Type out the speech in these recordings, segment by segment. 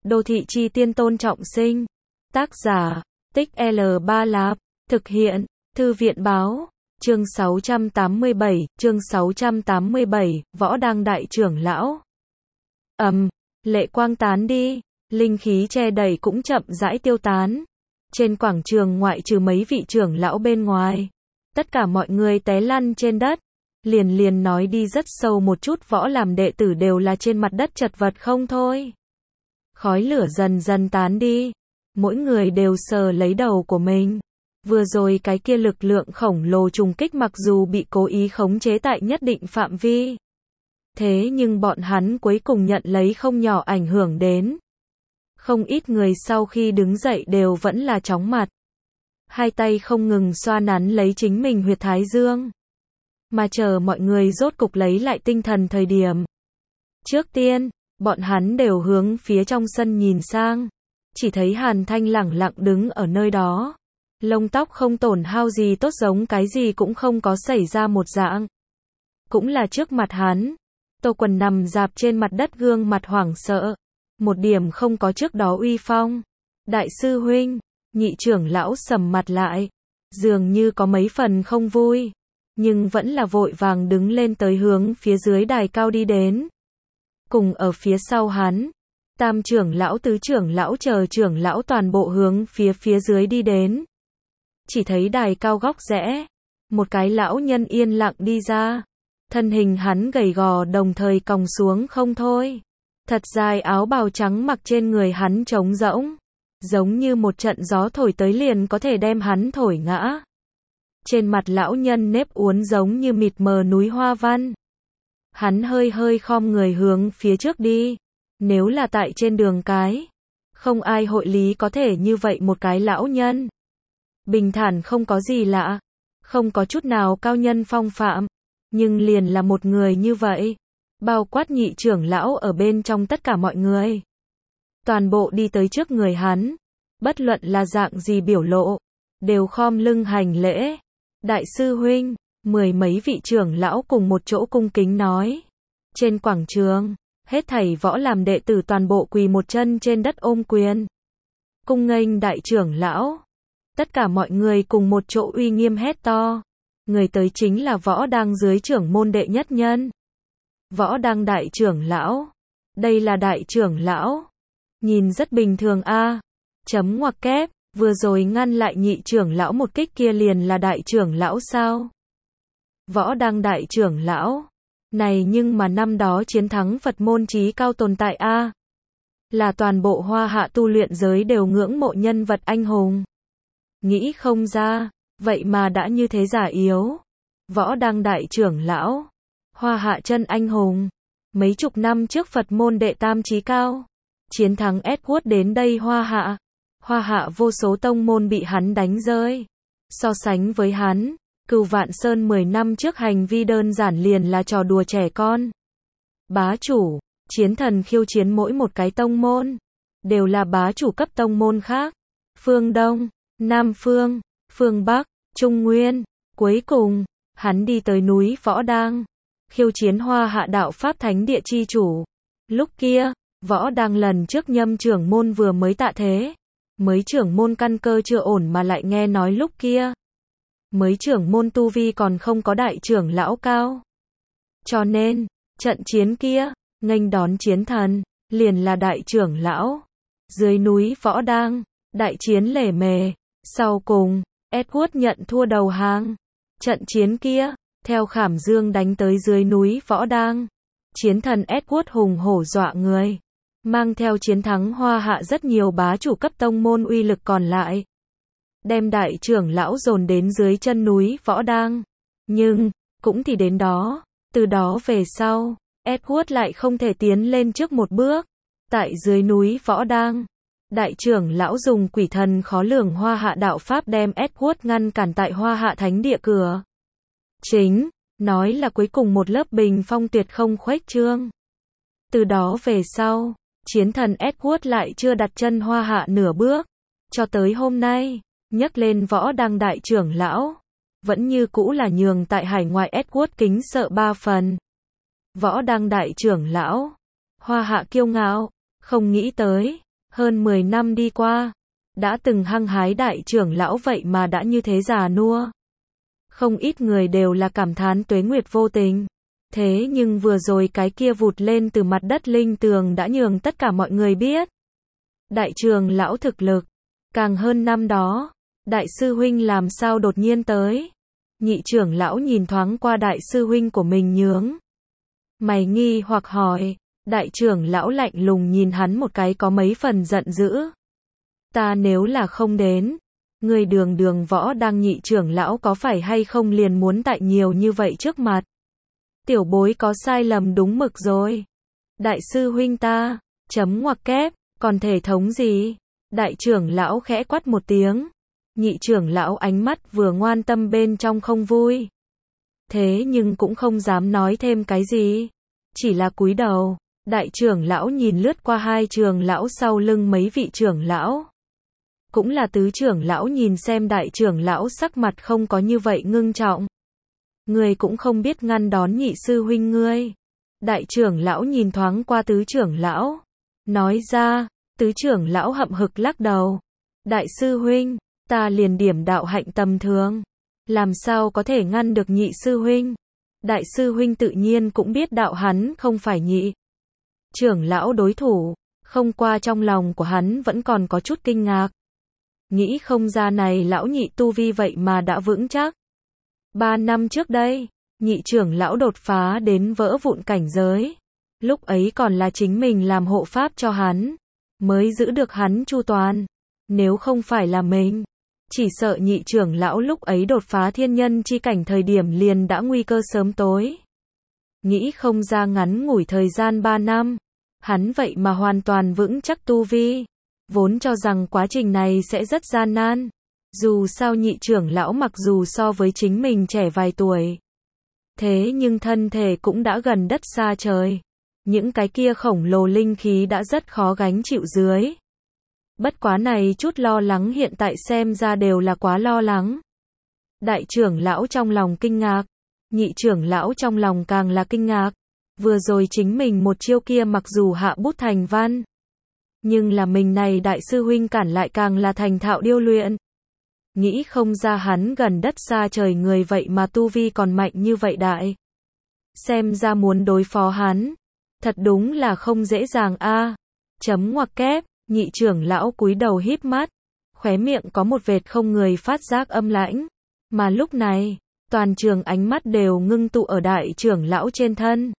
Đô thị chi tiên Tôn Trọng Sinh. Tác giả, Tích L3 Lạp. Thực hiện, Thư viện báo. Chương 687, Võ Đăng Đại trưởng lão. Lệ quang tán đi, linh khí che đậy cũng chậm rãi tiêu tán. Trên quảng trường ngoại trừ mấy vị trưởng lão bên ngoài, tất cả mọi người té lăn trên đất. Liền nói đi rất sâu một chút, võ làm đệ tử đều là trên mặt đất chật vật không thôi. Khói lửa dần dần tán đi, mỗi người đều sờ lấy đầu của mình. Vừa rồi cái kia lực lượng khổng lồ trùng kích mặc dù bị cố ý khống chế tại nhất định phạm vi, thế nhưng bọn hắn cuối cùng nhận lấy không nhỏ ảnh hưởng đến. Không ít người sau khi đứng dậy đều vẫn là chóng mặt, hai tay không ngừng xoa nắn lấy chính mình huyệt thái dương. Mà chờ mọi người rốt cục lấy lại tinh thần thời điểm, trước tiên, bọn hắn đều hướng phía trong sân nhìn sang, chỉ thấy Hàn Thanh lẳng lặng đứng ở nơi đó. Lông tóc không tổn hao gì, tốt giống cái gì cũng không có xảy ra một dạng. Cũng là trước mặt hắn, Tô Quần nằm dạp trên mặt đất, gương mặt hoảng sợ, một điểm không có trước đó uy phong. Đại sư huynh, nhị trưởng lão sầm mặt lại, dường như có mấy phần không vui, nhưng vẫn là vội vàng đứng lên tới hướng phía dưới đài cao đi đến. Cùng ở phía sau hắn, tam trưởng lão, tứ trưởng lão chờ trưởng lão toàn bộ hướng phía dưới đi đến. Chỉ thấy đài cao góc rẽ, một cái lão nhân yên lặng đi ra. Thân hình hắn gầy gò đồng thời còng xuống không thôi. Thật dài áo bào trắng mặc trên người hắn trống rỗng, giống như một trận gió thổi tới liền có thể đem hắn thổi ngã. Trên mặt lão nhân nếp uốn giống như mịt mờ núi hoa văn. Hắn hơi khom người hướng phía trước đi. Nếu là tại trên đường cái, không ai hội lý có thể như vậy một cái lão nhân. Bình thản không có gì lạ, không có chút nào cao nhân phong phạm, nhưng liền là một người như vậy, bao quát nhị trưởng lão ở bên trong tất cả mọi người. Toàn bộ đi tới trước người hắn, bất luận là dạng gì biểu lộ, đều khom lưng hành lễ. Đại sư huynh, mười mấy vị trưởng lão cùng một chỗ cung kính nói. Trên quảng trường, hết thảy võ làm đệ tử toàn bộ quỳ một chân trên đất ôm quyền. Cung nghênh đại trưởng lão. Tất cả mọi người cùng một chỗ uy nghiêm hét to. Người tới chính là Võ Đăng dưới trưởng môn đệ nhất nhân. Võ Đăng đại trưởng lão. Đây là đại trưởng lão. Nhìn rất bình thường a. Chấm ngoặc kép, vừa rồi ngăn lại nhị trưởng lão một kích kia liền là đại trưởng lão sao? Võ Đăng đại trưởng lão. Này nhưng mà năm đó chiến thắng Phật môn chí cao tồn tại a. Là toàn bộ Hoa Hạ tu luyện giới đều ngưỡng mộ nhân vật anh hùng. Nghĩ không ra, vậy mà đã như thế giả yếu. Võ Đăng đại trưởng lão, Hoa Hạ chân anh hùng. Mấy chục năm trước Phật môn đệ tam chí cao, chiến thắng Edward đến đây Hoa Hạ. Hoa Hạ vô số tông môn bị hắn đánh rơi. So sánh với hắn, Cửu Vạn Sơn 10 năm trước hành vi đơn giản liền là trò đùa trẻ con. Bá chủ, chiến thần khiêu chiến mỗi một cái tông môn, đều là bá chủ cấp tông môn khác. Phương Đông, Nam Phương, Phương Bắc, Trung Nguyên, cuối cùng, hắn đi tới núi Võ Đăng, khiêu chiến Hoa Hạ đạo Pháp Thánh Địa chi chủ. Lúc kia, Võ Đăng lần trước nhâm trưởng môn vừa mới tạ thế, mới trưởng môn căn cơ chưa ổn mà lại nghe nói lúc kia, mới trưởng môn tu vi còn không có đại trưởng lão cao. Cho nên, trận chiến kia, nghênh đón chiến thần, liền là đại trưởng lão. Dưới núi Võ Đăng, đại chiến lề mề. Sau cùng, Edward nhận thua đầu hàng. Trận chiến kia, theo Khảm Dương đánh tới dưới núi Võ Đăng. Chiến thần Edward hùng hổ dọa người, mang theo chiến thắng Hoa Hạ rất nhiều bá chủ cấp tông môn uy lực còn lại. Đem đại trưởng lão dồn đến dưới chân núi Võ Đăng. Nhưng, cũng thì đến đó, từ đó về sau, Edward lại không thể tiến lên trước một bước. Tại dưới núi Võ Đăng, đại trưởng lão dùng quỷ thần khó lường Hoa Hạ đạo Pháp đem Edward ngăn cản tại Hoa Hạ Thánh Địa cửa chính, nói là cuối cùng một lớp bình phong tuyệt không khuếch trương. Từ đó về sau, chiến thần Edward lại chưa đặt chân Hoa Hạ nửa bước. Cho tới hôm nay, nhắc lên Võ Đăng đại trưởng lão, vẫn như cũ là nhường tại hải ngoại Edward kính sợ 3 phần. Võ Đăng đại trưởng lão, Hoa Hạ kiêu ngạo, không nghĩ tới, Hơn 10 năm đi qua, đã từng hăng hái đại trưởng lão vậy mà đã như thế già nua. Không ít người đều là cảm thán tuế nguyệt vô tình. Thế nhưng vừa rồi cái kia vụt lên từ mặt đất linh tường đã nhường tất cả mọi người biết. Đại trưởng lão thực lực, càng hơn năm đó. Đại sư huynh làm sao đột nhiên tới. Nhị trưởng lão nhìn thoáng qua đại sư huynh của mình nhướng mày nghi hoặc hỏi. Đại trưởng lão lạnh lùng nhìn hắn một cái có mấy phần giận dữ. Ta nếu là không đến, người đường võ đang nhị trưởng lão có phải hay không liền muốn tại nhiều như vậy trước mặt. Tiểu bối có sai lầm đúng mực rồi. Đại sư huynh ta, chấm ngoặc kép, còn thể thống gì? Đại trưởng lão khẽ quát một tiếng. Nhị trưởng lão ánh mắt vừa ngoan tâm bên trong không vui. Thế nhưng cũng không dám nói thêm cái gì. Chỉ là cúi đầu. Đại trưởng lão nhìn lướt qua hai trưởng lão sau lưng mấy vị trưởng lão. Cũng là tứ trưởng lão nhìn xem đại trưởng lão sắc mặt không có như vậy ngưng trọng. Người cũng không biết ngăn đón nhị sư huynh ngươi. Đại trưởng lão nhìn thoáng qua tứ trưởng lão. Nói ra, tứ trưởng lão hậm hực lắc đầu. Đại sư huynh, ta liền điểm đạo hạnh tầm thường. Làm sao có thể ngăn được nhị sư huynh? Đại sư huynh tự nhiên cũng biết đạo hắn không phải nhị trưởng lão đối thủ. Không qua trong lòng của hắn vẫn còn có chút kinh ngạc. Nghĩ không ra này lão nhị tu vi vậy mà đã vững chắc. 3 năm trước đây, nhị trưởng lão đột phá đến vỡ vụn cảnh giới. Lúc ấy còn là chính mình làm hộ pháp cho hắn, mới giữ được hắn chu toàn. Nếu không phải là mình, chỉ sợ nhị trưởng lão lúc ấy đột phá thiên nhân chi cảnh thời điểm liền đã nguy cơ sớm tối. Nghĩ không ra ngắn ngủi thời gian 3 năm, hắn vậy mà hoàn toàn vững chắc tu vi. Vốn cho rằng quá trình này sẽ rất gian nan. Dù sao nhị trưởng lão mặc dù so với chính mình trẻ vài tuổi. Thế nhưng thân thể cũng đã gần đất xa trời. Những cái kia khổng lồ linh khí đã rất khó gánh chịu dưới. Bất quá này chút lo lắng hiện tại xem ra đều là quá lo lắng. Đại trưởng lão trong lòng kinh ngạc. Nhị trưởng lão trong lòng càng là kinh ngạc. Vừa rồi chính mình một chiêu kia mặc dù hạ bút thành văn. Nhưng là mình này đại sư huynh cản lại càng là thành thạo điêu luyện. Nghĩ không ra hắn gần đất xa trời người vậy mà tu vi còn mạnh như vậy đại. Xem ra muốn đối phó hắn. Thật đúng là không dễ dàng a. Chấm ngoặc kép, nhị trưởng lão cúi đầu híp mắt. Khóe miệng có một vệt không người phát giác âm lãnh. Mà lúc này, toàn trường ánh mắt đều ngưng tụ ở đại trưởng lão trên thân.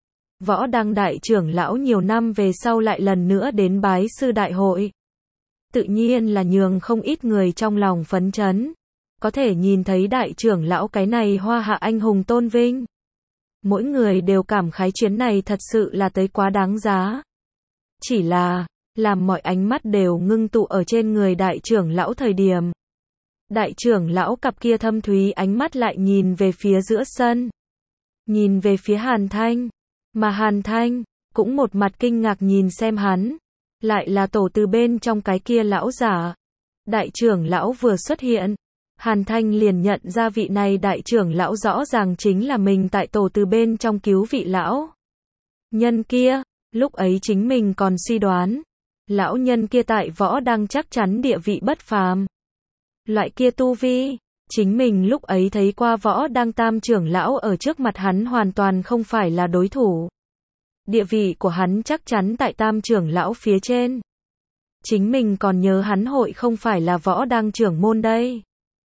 Võ Đăng đại trưởng lão nhiều năm về sau lại lần nữa đến bái sư đại hội. Tự nhiên là nhường không ít người trong lòng phấn chấn. Có thể nhìn thấy đại trưởng lão cái này hoa hạ anh hùng tôn vinh. Mỗi người đều cảm khái chuyến này thật sự là tới quá đáng giá. Chỉ là, làm mọi ánh mắt đều ngưng tụ ở trên người đại trưởng lão thời điểm. Đại trưởng lão cặp kia thâm thúy ánh mắt lại nhìn về phía giữa sân. Nhìn về phía Hàn Thanh. Mà Hàn Thanh, cũng một mặt kinh ngạc nhìn xem hắn. Lại là tổ từ bên trong cái kia lão giả. Đại trưởng lão vừa xuất hiện. Hàn Thanh liền nhận ra vị này đại trưởng lão rõ ràng chính là mình tại tổ từ bên trong cứu vị lão nhân kia. Lúc ấy chính mình còn suy đoán. Lão nhân kia tại Võ Đăng chắc chắn địa vị bất phàm. Loại kia tu vi. Chính mình lúc ấy thấy qua Võ Đăng tam trưởng lão ở trước mặt hắn hoàn toàn không phải là đối thủ. Địa vị của hắn chắc chắn tại tam trưởng lão phía trên. Chính mình còn nhớ hắn hội không phải là Võ Đăng trưởng môn đây.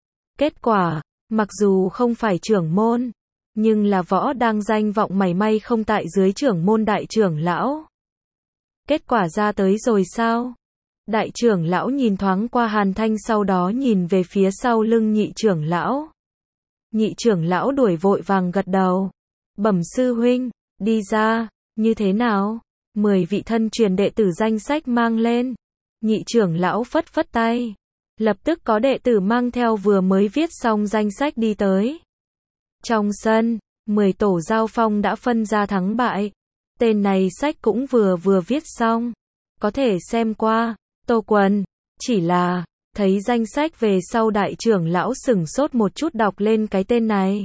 Kết quả, mặc dù không phải trưởng môn, nhưng là Võ Đăng danh vọng mảy may không tại dưới trưởng môn đại trưởng lão. Kết quả ra tới rồi sao? Đại trưởng lão nhìn thoáng qua Hàn Thanh sau đó nhìn về phía sau lưng nhị trưởng lão. Nhị trưởng lão đuổi vội vàng gật đầu. Bẩm sư huynh, đi ra, như thế nào? 10 vị thân truyền đệ tử danh sách mang lên. Nhị trưởng lão phất phất tay. Lập tức có đệ tử mang theo vừa mới viết xong danh sách đi tới. Trong sân, 10 tổ giao phong đã phân ra thắng bại. Tên này sách cũng vừa viết xong. Có thể xem qua. Tô Quần, chỉ là, thấy danh sách về sau đại trưởng lão sửng sốt một chút đọc lên cái tên này.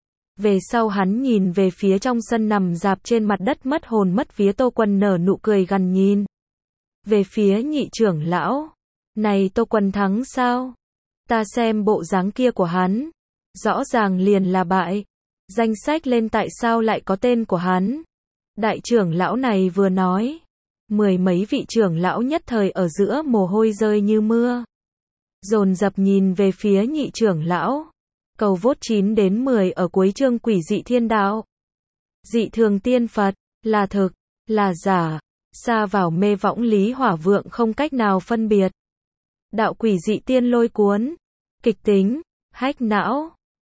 Về sau hắn nhìn về phía trong sân nằm rạp trên mặt đất mất hồn mất vía Tô Quần nở nụ cười gằn nhìn. về phía nhị trưởng lão. Này Tô Quân thắng sao? Ta xem bộ dáng kia của hắn. Rõ ràng liền là bại. Danh sách lên tại sao lại có tên của hắn? Đại trưởng lão này vừa nói. Mười mấy vị trưởng lão nhất thời ở giữa mồ hôi rơi như mưa. Dồn dập nhìn về phía nhị trưởng lão. Cầu vote 9 đến 10 ở cuối chương Quỷ dị thiên đạo. Dị thường tiên Phật, là thực, là giả, xa vào mê võng lý hỏa vượng không cách nào phân biệt. Đạo quỷ dị tiên lôi cuốn, kịch tính, hách não.